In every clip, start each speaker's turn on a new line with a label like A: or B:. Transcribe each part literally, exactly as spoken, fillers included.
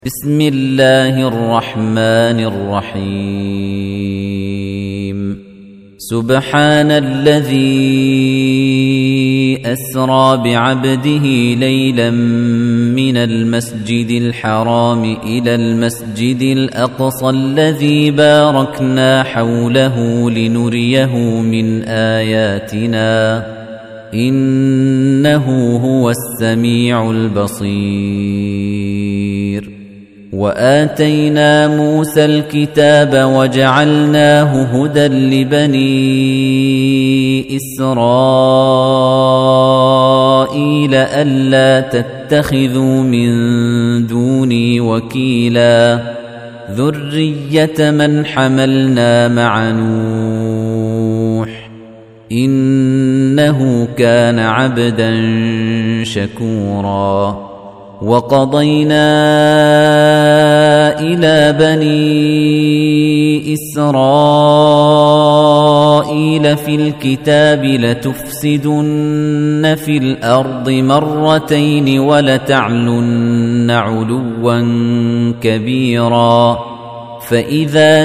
A: بسم الله الرحمن الرحيم سبحان الذي أسرى بعبده ليلا من المسجد الحرام إلى المسجد الأقصى الذي باركنا حوله لنريه من آياتنا إنه هو السميع البصير وآتينا موسى الكتاب وجعلناه هدى لبني إسرائيل ألا تتخذوا من دوني وكيلا ذرية من حملنا مع نوح إنه كان عبدا شكورا وقضينا إلى بني إسرائيل في الكتاب لتفسدن في الأرض مرتين ولتعلن علوا كبيرا فإذا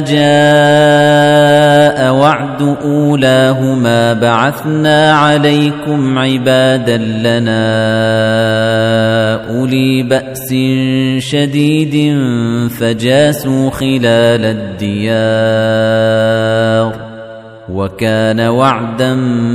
A: جاء وعد أولاهما بعثنا عليكم عبادا لنا أولي بأس شديد فجاسوا خلال الديار وكان وعدا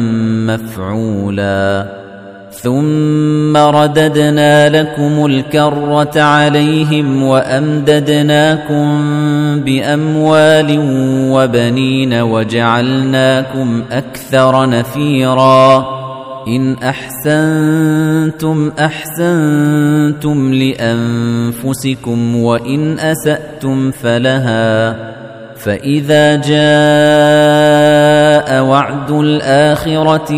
A: مفعولا ثم رددنا لكم الكرة عليهم وأمددناكم بأموال وبنين وجعلناكم أكثر نفيرا إن أحسنتم أحسنتم لأنفسكم وإن أسأتم فلها فإذا جاء وعد الآخرة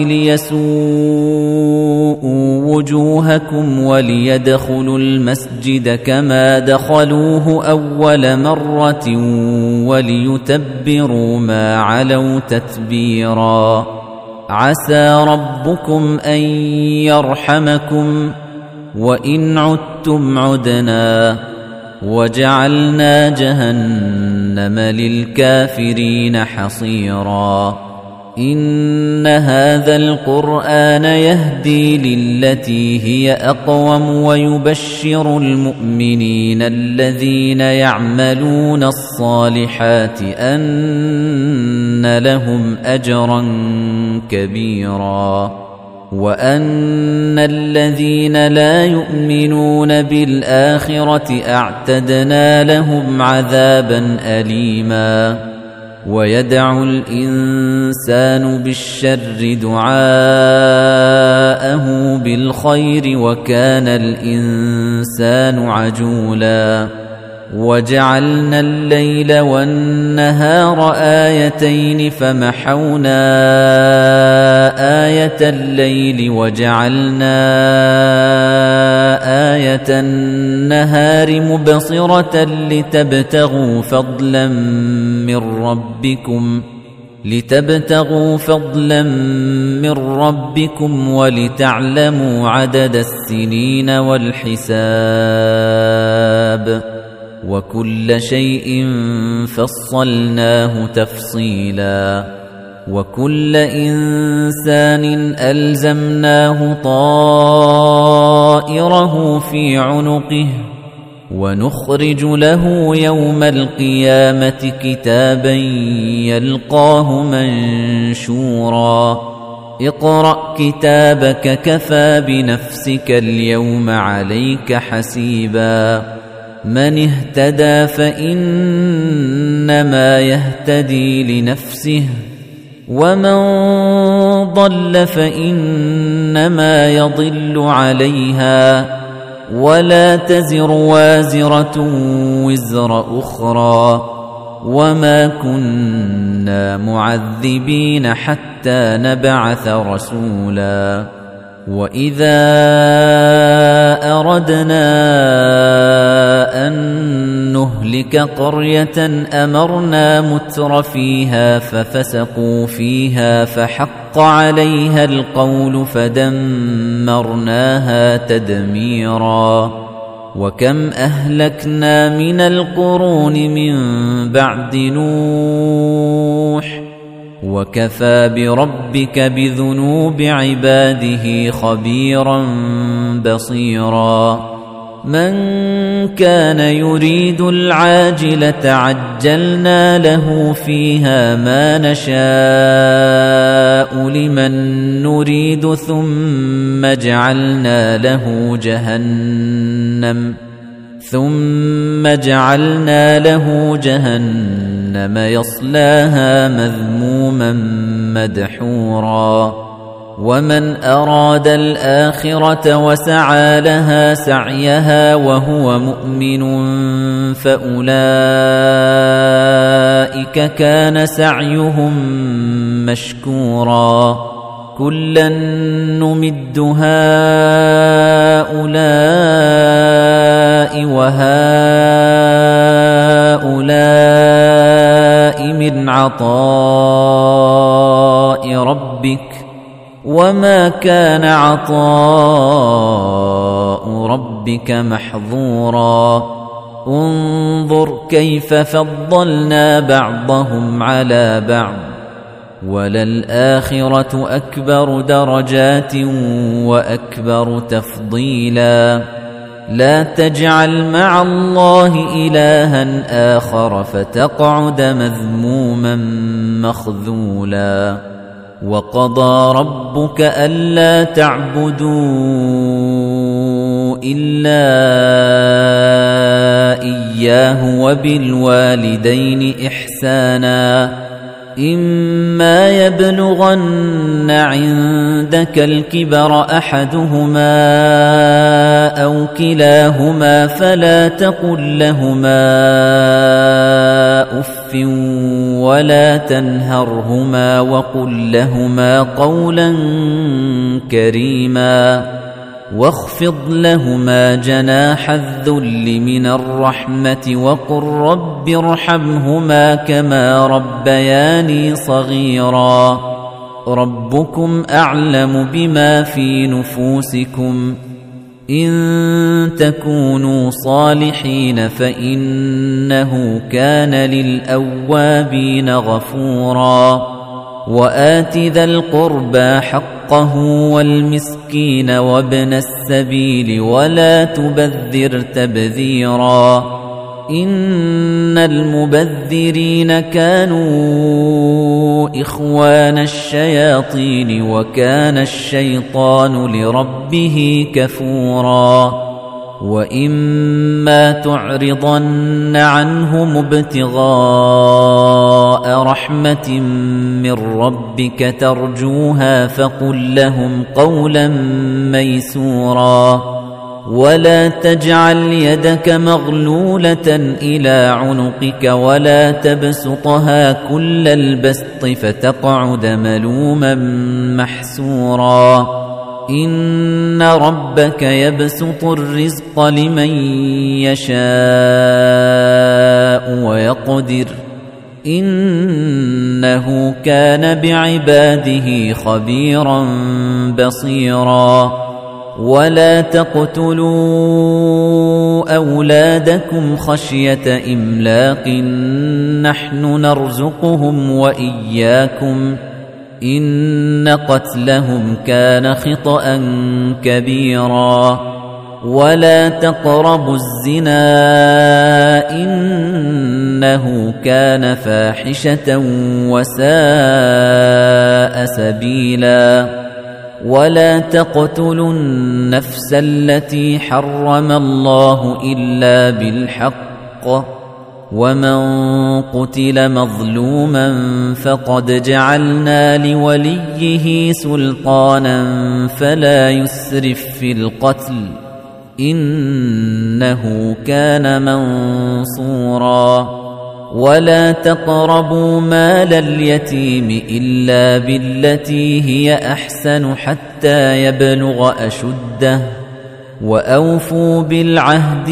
A: ليسوءوا وجوهكم وليدخلوا المسجد كما دخلوه أول مرة وليتبروا ما علوا تتبيرا عسى ربكم أن يرحمكم وإن عدتم عدنا وجعلنا جهنم للكافرين حصيرا إن هذا القرآن يهدي للتي هي أقوم ويبشر المؤمنين الذين يعملون الصالحات أن لهم أجرا كبيرا وأن الذين لا يؤمنون بالآخرة أعتدنا لهم عذابا أليما ويدعو الإنسان بالشر دعاءه بالخير وكان الإنسان عجولا وجعلنا الليل والنهار آيتين فمحونا آية الليل وجعلنا آية النهار مبصرة لتبتغوا فضلا من ربكم لتبتغوا فضلا من ربكم ولتعلموا عدد السنين والحساب وكل شيء فصلناه تفصيلا وكل إنسان ألزمناه طائره في عنقه ونخرج له يوم القيامة كتابا يلقاه منشورا اقرأ كتابك كفى بنفسك اليوم عليك حسيبا من اهتدى فإنما يهتدي لنفسه ومن ضل فإنما يضل عليها ولا تزر وازرة وزر أخرى وما كنا معذبين حتى نبعث رسولا وإذا أردنا أن نهلك قرية أمرنا متر فيها ففسقوا فيها فحق عليها القول فدمرناها تدميرا وكم أهلكنا من القرون من بعد نوح وكفى بربك بذنوب عباده خبيرا بصيرا من كان يريد العاجلة عجلنا له فيها ما نشاء لمن نريد ثم جعلنا له جهنم ثم جعلنا له جهنم يصلاها مذموما مدحورا ومن أراد الآخرة وسعى لها سعيها وهو مؤمن فأولئك كان سعيهم مشكورا كلا نمد هؤلاء وهؤلاء من عطاء ربك وما كان عطاء ربك محظورا انظر كيف فضلنا بعضهم على بعض وللآخرة أكبر درجات وأكبر تفضيلا لا تجعل مع الله إلها آخر فتقعد مذموما مخذولا وقضى ربك ألا تعبدوا إلا إياه وبالوالدين إحسانا إما يبلغن عندك الكبر أحدهما أو كلاهما فلا تقل لهما أف ولا تنهرهما وقل لهما قولا كريما واخفض لهما جناح الذل من الرحمة وقل رب ارحمهما كما ربياني صغيرا ربكم أعلم بما في نفوسكم إن تكونوا صالحين فإنه كان للأوابين غفورا وآت ذا القربى حقه والمسكين وابن السبيل ولا تبذر تبذيرا إن المبذرين كانوا إخوان الشياطين وكان الشيطان لربه كفورا وإما تعرضن عنهم ابتغاء رحمة من ربك ترجوها فقل لهم قولا ميسورا ولا تجعل يدك مغلولة إلى عنقك ولا تبسطها كل البسط فتقعد ملوما محسورا إن ربك يبسط الرزق لمن يشاء ويقدر إنه كان بعباده خبيرا بصيرا ولا تقتلوا أولادكم خشية إملاق نحن نرزقهم وإياكم إن قتلهم كان خطأ كبيرا ولا تقربوا الزنا إنه كان فاحشة وساء سبيلا ولا تقتلوا النفس التي حرم الله إلا بالحق ومن قتل مظلوما فقد جعلنا لوليه سلطانا فلا يسرف في القتل إنه كان منصورا ولا تقربوا مال اليتيم إلا بالتي هي أحسن حتى يبلغ أشده وأوفوا بالعهد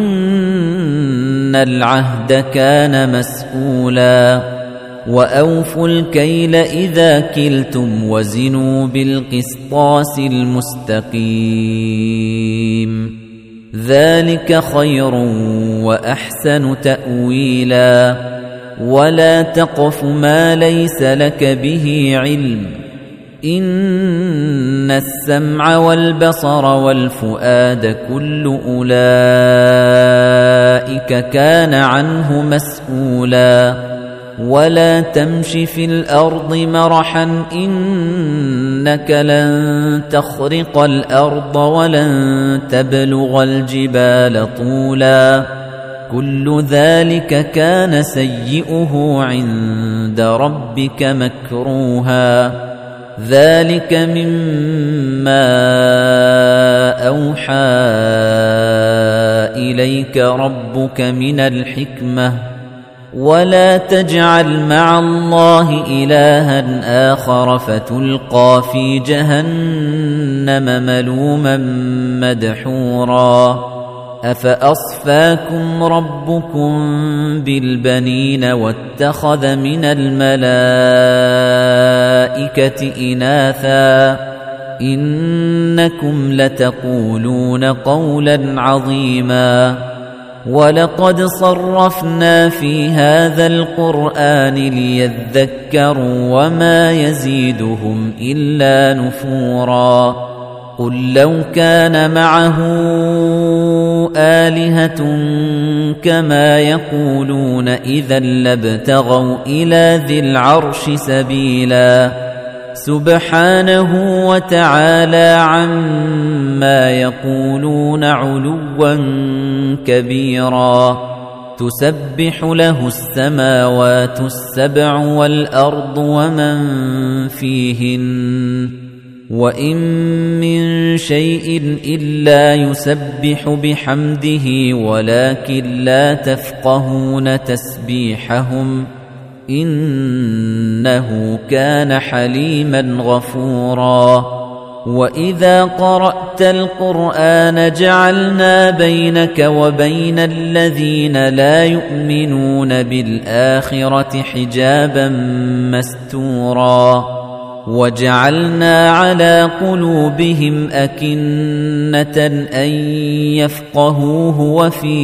A: إن العهد كان مسؤولا وأوفوا الكيل إذا كلتم وزنوا بالقسطاس المستقيم ذلك خير وأحسن تأويلا ولا تقف ما ليس لك به علم إن السمع والبصر والفؤاد كل أولئك كان عنه مسؤولا ولا تمش في الأرض مرحا إنك لن تخرق الأرض ولن تبلغ الجبال طولا كل ذلك كان سيئه عند ربك مكروها ذلك مما أوحى إليك ربك من الحكمة ولا تجعل مع الله إلها آخر فتلقى في جهنم ملوما مدحورا أفأصفاكم ربكم بالبنين واتخذ من الملائكة إناثا إنكم لتقولون قولا عظيما ولقد صرفنا في هذا القرآن ليذكروا وما يزيدهم إلا نفورا قل لو كان معه آلهة كما يقولون إذا لابتغوا إلى ذي العرش سبيلا سبحانه وتعالى عما يقولون علوا كبيرا تسبح له السماوات السبع والأرض ومن فيهن وإن من شيء إلا يسبح بحمده ولكن لا تفقهون تسبيحهم إنه كان حليما غفورا وإذا قرأت القرآن جعلنا بينك وبين الذين لا يؤمنون بالآخرة حجابا مستورا وجعلنا على قلوبهم أكنة أن يفقهوه وفي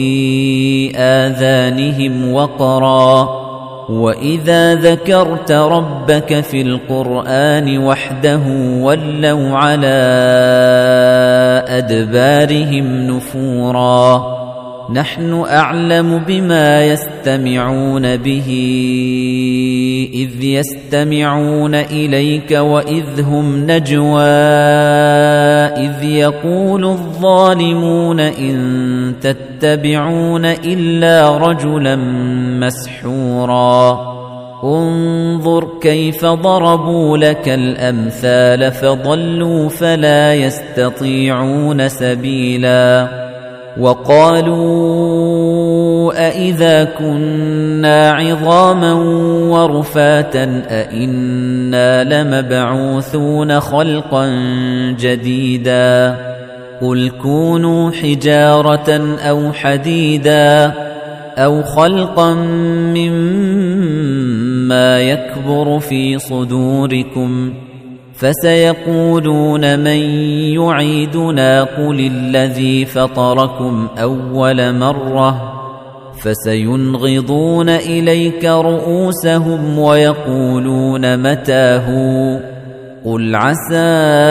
A: آذانهم وقرا وإذا ذكرت ربك في القرآن وحده ولوا على أدبارهم نفورا نحن أعلم بما يستمعون به إذ يستمعون إليك وإذ هم نجوى إذ يقول الظالمون إن تتبعون إلا رجلا مسحورا انظر كيف ضربوا لك الأمثال فضلوا فلا يستطيعون سبيلا وقالوا أإذا كنا عظاما ورفاتا أإنا لمبعوثون خلقا جديدا قل كونوا حجارة أو حديدا أو خلقا مما يكبر في صدوركم فسيقولون من يعيدنا قل الذي فطركم أول مرة فسينغضون إليك رؤوسهم ويقولون متى هو قل عسى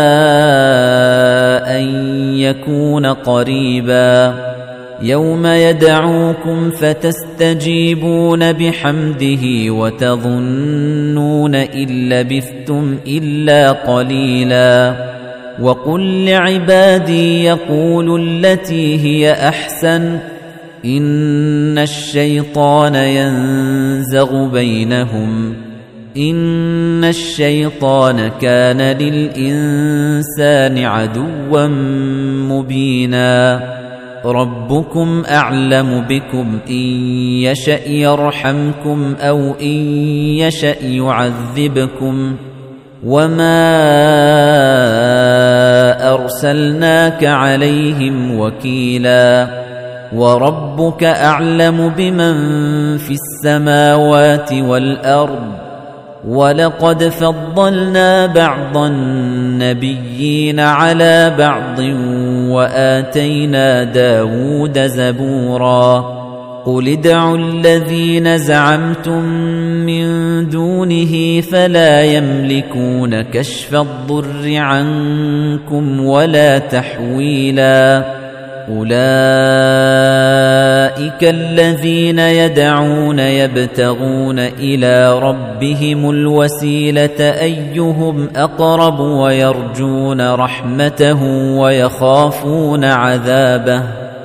A: أن يكون قريبا يوم يدعوكم فتستجيبون بحمده وتظنون إن لبثتم إلا قليلا وقل لعبادي يقولوا التي هي أحسن إن الشيطان ينزغ بينهم إن الشيطان كان للإنسان عدوا مبينا ربكم أعلم بكم إن يشأ يرحمكم أو إن يشأ يعذبكم وما أرسلناك عليهم وكيلا وربك أعلم بمن في السماوات والأرض ولقد فضلنا بعض النبيين على بعض وآتينا داود زبورا قل ادعوا الذين زعمتم من دونه فلا يملكون كشف الضر عنكم ولا تحويلا أولئك الذين يدعون يبتغون إلى ربهم الوسيلة أيهم أقرب ويرجون رحمته ويخافون عذابه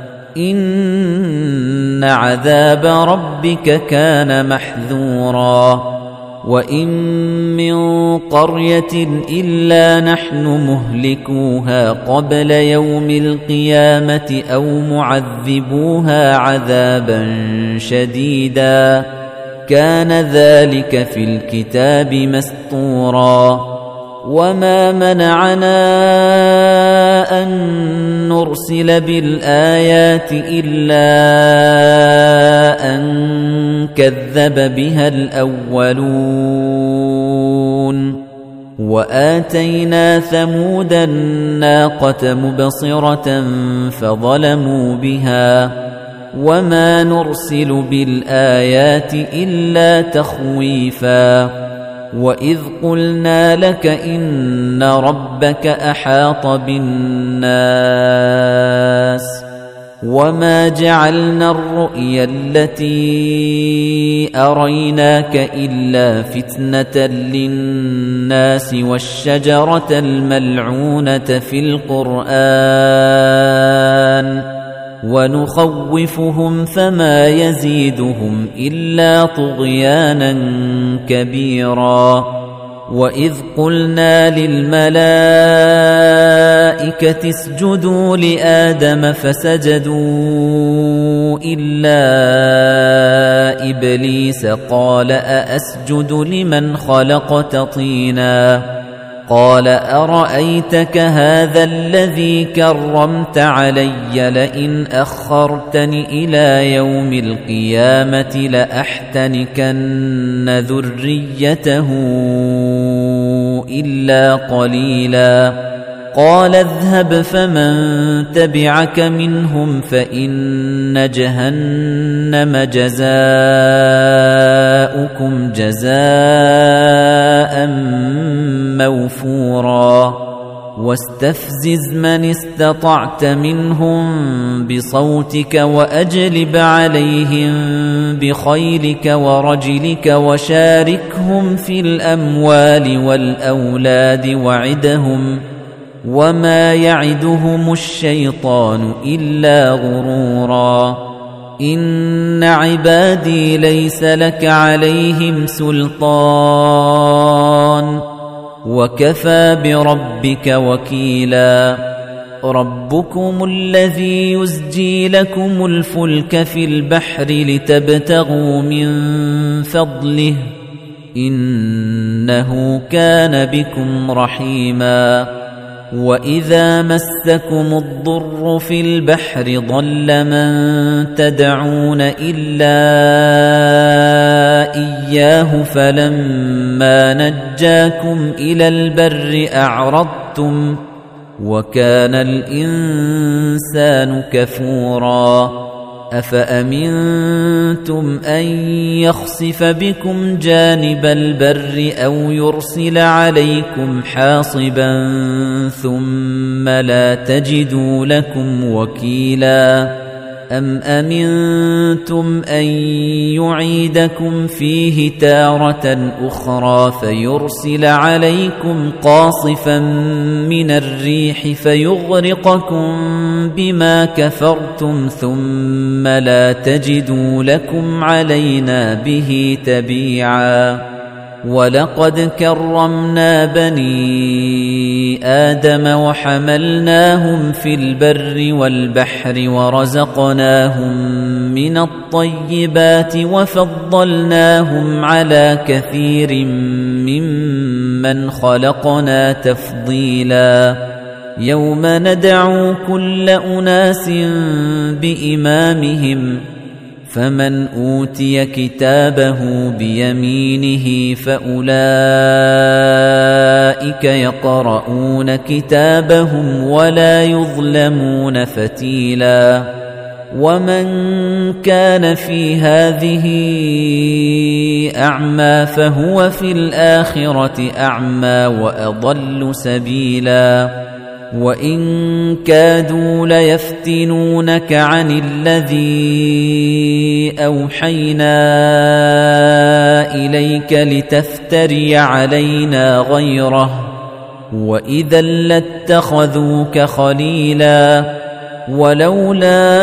A: إن عذاب ربك كان محذورا وإن من قرية إلا نحن مهلكوها قبل يوم القيامة أو معذبوها عذابا شديدا كان ذلك في الكتاب مسطورا وما منعنا أن نرسل بالآيات إلا أن كذب بها الأولون وآتينا ثمود الناقة مبصرة فظلموا بها وما نرسل بالآيات إلا تخويفا وإذ قلنا لك إن ربك أحاط بالناس وما جعلنا الرؤيا التي أريناك إلا فتنة للناس والشجرة الملعونة في القرآن ونخوفهم فما يزيدهم إلا طغيانا كبيرا وإذ قلنا للملائكة اسجدوا لآدم فسجدوا إلا إبليس قال أأسجد لمن خلقت طينا قال أرأيتك هذا الذي كرمت علي لئن أخرتني إلى يوم القيامة لأحتنكن ذريته إلا قليلا قال اذهب فمن تبعك منهم فإن جهنم جزاؤكم جزاء موفورا واستفزز من استطعت منهم بصوتك وأجلب عليهم بخيلك ورجلك وشاركهم في الأموال والأولاد وعدهم وما يعدهم الشيطان إلا غرورا إن عبادي ليس لك عليهم سلطان وكفى بربك وكيلا ربكم الذي يزجي لكم الفلك في البحر لتبتغوا من فضله إنه كان بكم رحيما وإذا مسكم الضر في البحر ضل من تدعون إلا إياه فلما نجاكم إلى البر أعرضتم وكان الإنسان كفورا أفأمنتم أن يخسف بكم جانب البر أو يرسل عليكم حاصبا ثم لا تجدوا لكم وكيلا أم أمنتم أن يعيدكم فيه تارة أخرى فيرسل عليكم قاصفا من الريح فيغرقكم بما كفرتم ثم لا تجدوا لكم علينا به تبيعا ولقد كرمنا بني آدم وحملناهم في البر والبحر ورزقناهم من الطيبات وفضلناهم على كثير ممن خلقنا تفضيلا يوم ندعو كل أناس بإمامهم فمن أوتي كتابه بيمينه فأولئك يقرؤون كتابهم ولا يظلمون فتيلا ومن كان في هذه أعمى فهو في الآخرة أعمى وأضل سبيلا وإن كادوا ليفتنونك عن الذي أوحينا إليك لتفتري علينا غيره وإذا لاتخذوك خليلا ولولا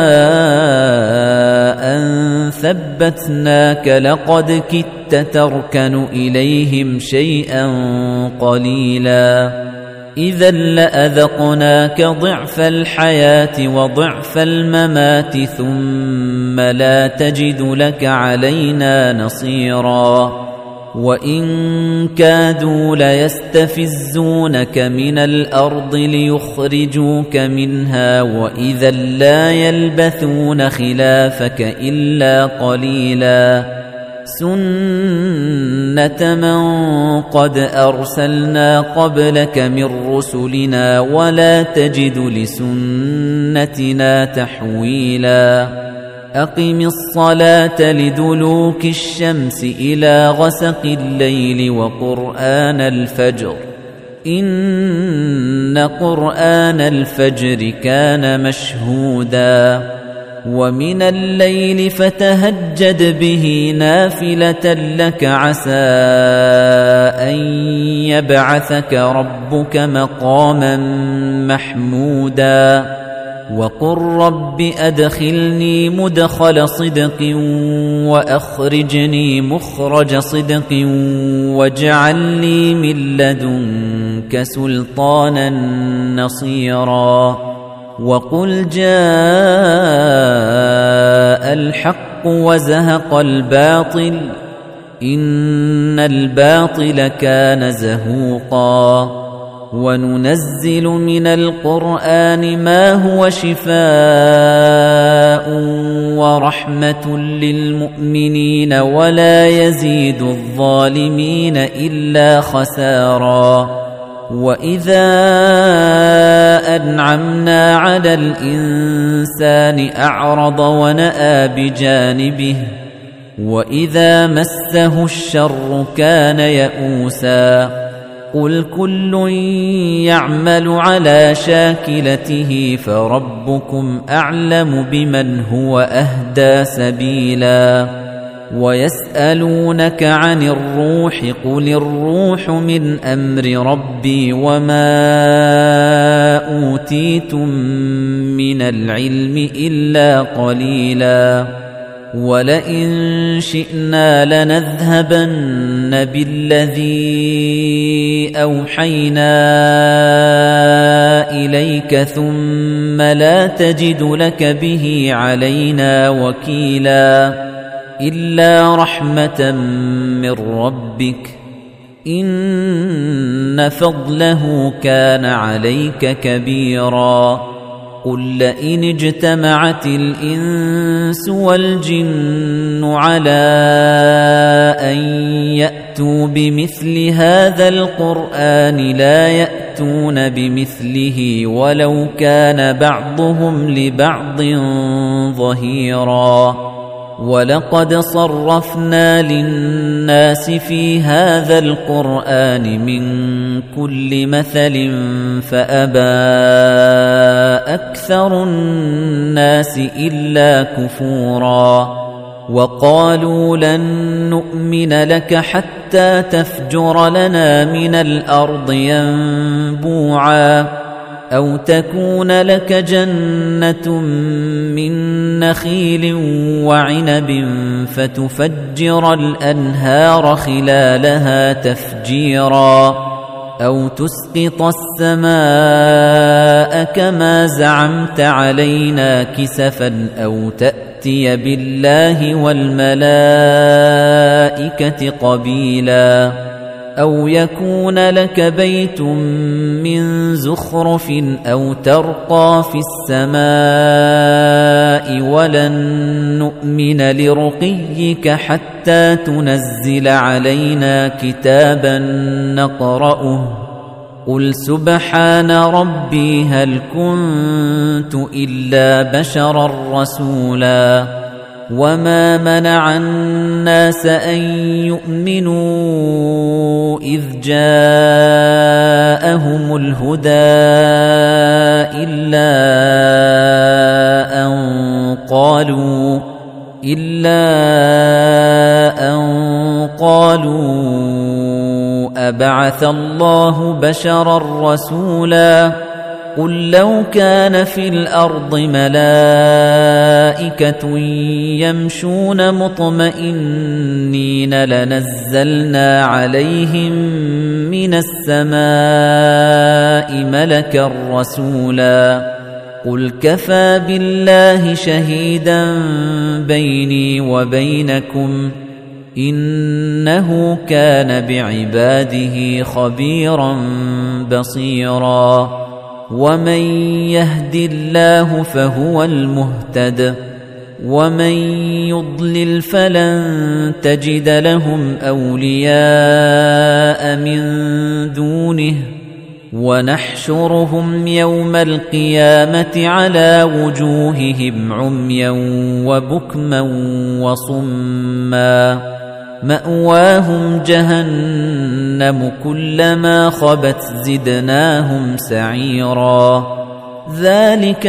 A: أن ثبتناك لقد كدت تركن إليهم شيئا قليلا إذا لأذقناك ضعف الحياة وضعف الممات ثم لا تجد لك علينا نصيرا وإن كادوا ليستفزونك من الأرض ليخرجوك منها وإذا لا يلبثون خلافك إلا قليلا سنة من قد أرسلنا قبلك من رسلنا ولا تجد لسنتنا تحويلا أقم الصلاة لدلوك الشمس إلى غسق الليل وقرآن الفجر إن قرآن الفجر كان مشهودا ومن الليل فتهجد به نافلة لك عسى أن يبعثك ربك مقاما محمودا وقل رب أدخلني مدخل صدق وأخرجني مخرج صدق واجعل لي من لدنك سلطانا نصيرا وقل جاء الحق وزهق الباطل إن الباطل كان زهوقا وننزل من القرآن ما هو شفاء ورحمة للمؤمنين ولا يزيد الظالمين إلا خسارا وإذا أنعمنا على الإنسان أعرض ونأى بجانبه وإذا مسه الشر كان يئوسا قل كل يعمل على شاكلته فربكم أعلم بمن هو أهدى سبيلا ويسألونك عن الروح قل الروح من أمر ربي وما أوتيتم من العلم إلا قليلا ولئن شئنا لنذهبن بالذي أوحينا إليك ثم لا تجد لك به علينا وكيلا إلا رحمة من ربك إن فضله كان عليك كبيرا قل لئن اجتمعت الإنس والجن على أن يأتوا بمثل هذا القرآن لا يأتون بمثله ولو كان بعضهم لبعض ظهيرا ولقد صرفنا للناس في هذا القرآن من كل مثل فأبى أكثر الناس إلا كفورا وقالوا لن نؤمن لك حتى تفجر لنا من الأرض ينبوعا أو تكون لك جنة من نخيل وعنب فتفجر الأنهار خلالها تفجيرا أو تسقط السماء كما زعمت علينا كسفا أو تأتي بالله والملائكة قبيلا أو يكون لك بيت من زخرف أو ترقى في السماء ولن نؤمن لرقيك حتى تنزل علينا كتابا نقرأه قل سبحان ربي هل كنت إلا بشرا رسولا وما منع الناس أن يؤمنوا إذ جاءهم الهدى إلا أن قالوا إلا أن قالوا أبعث الله بشرا رسولا قل لو كان في الأرض ملائكة يمشون مطمئنين لنزلنا عليهم من السماء ملكا رسولا قل كفى بالله شهيدا بيني وبينكم إنه كان بعباده خبيرا بصيرا ومن يهد الله فهو المهتد ومن يضلل فلن تجد لهم أولياء من دونه ونحشرهم يوم القيامة على وجوههم عميا وبكما وصما مأواهم جهنم كلما خبت زدناهم سعيرا ذلك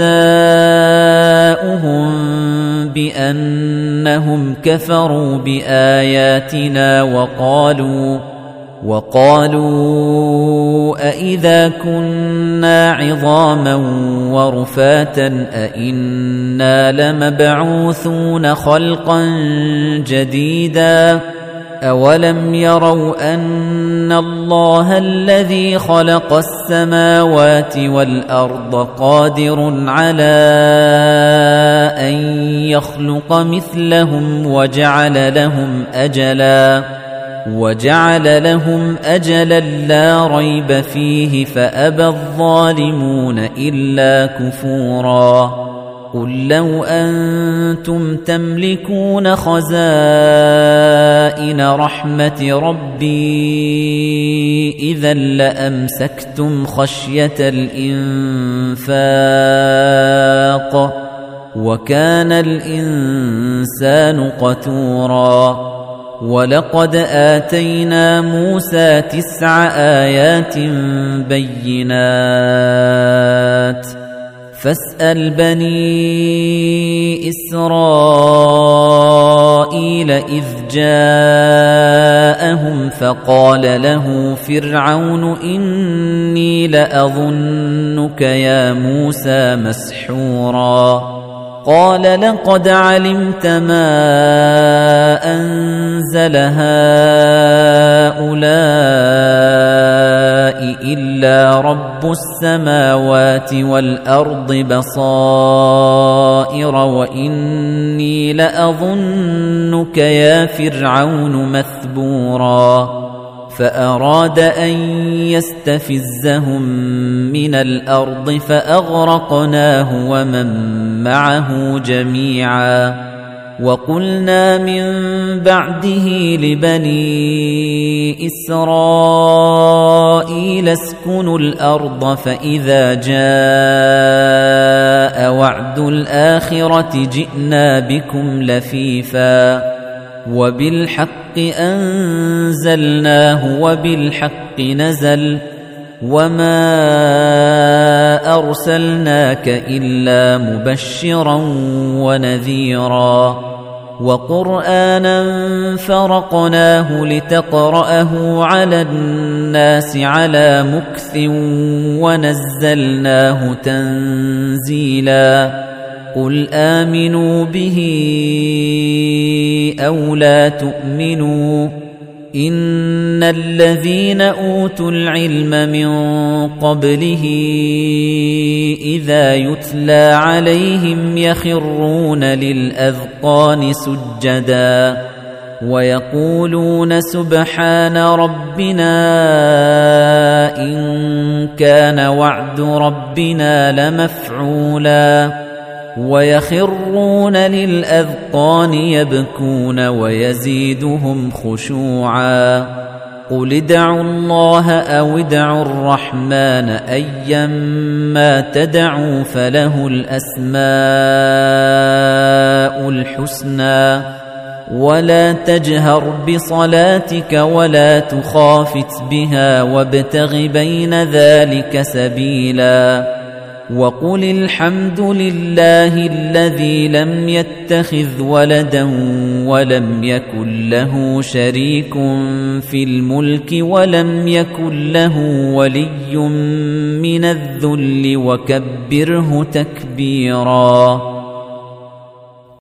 A: جزاؤهم بأنهم كفروا بآياتنا وقالوا وقالوا أإذا كنا عظاما ورفاتا أإنا لمبعوثون خلقا جديدا أولم يروا أن الله الذي خلق السماوات والأرض قادر على أن يخلق مثلهم وجعل لهم أجلا وجعل لهم أجلا لا ريب فيه فأبى الظالمون إلا كفورا قل لو أنتم تملكون خزائن رحمة ربي إذا لأمسكتم خشية الإنفاق وكان الإنسان قتورا ولقد آتينا موسى تسع آيات بينات فاسأل بني إسرائيل إذ جاءهم فقال له فرعون إني لأظنك يا موسى مسحورا قال لقد علمت ما أنزل هؤلاء إلا رب السماوات والأرض بصائر وإني لأظنك يا فرعون مثبورا فأراد أن يستفزهم من الأرض فأغرقناه ومن معه جميعا وقلنا من بعده لبني إسرائيل اسكنوا الأرض فإذا جاء وعد الآخرة جئنا بكم لفيفا وبالحق أنزلناه وبالحق نزل وما أرسلناك إلا مبشرا ونذيرا وقرآنا فرقناه لتقرأه على الناس على مكث ونزلناه تنزيلا قل آمنوا به أو لا تؤمنوا إن الذين أوتوا العلم من قبله إذا يتلى عليهم يخرون للأذقان سجدا ويقولون سبحان ربنا إن كان وعد ربنا لمفعولا ويخرون للأذقان يبكون ويزيدهم خشوعا قل ادعوا الله أو ادعوا الرحمن أيما تدعوا فله الأسماء الحسنى ولا تجهر بصلاتك ولا تخافت بها وابتغ بين ذلك سبيلا وقل الحمد لله الذي لم يتخذ ولدا ولم يكن له شريك في الملك ولم يكن له ولي من الذل وكبره تكبيرا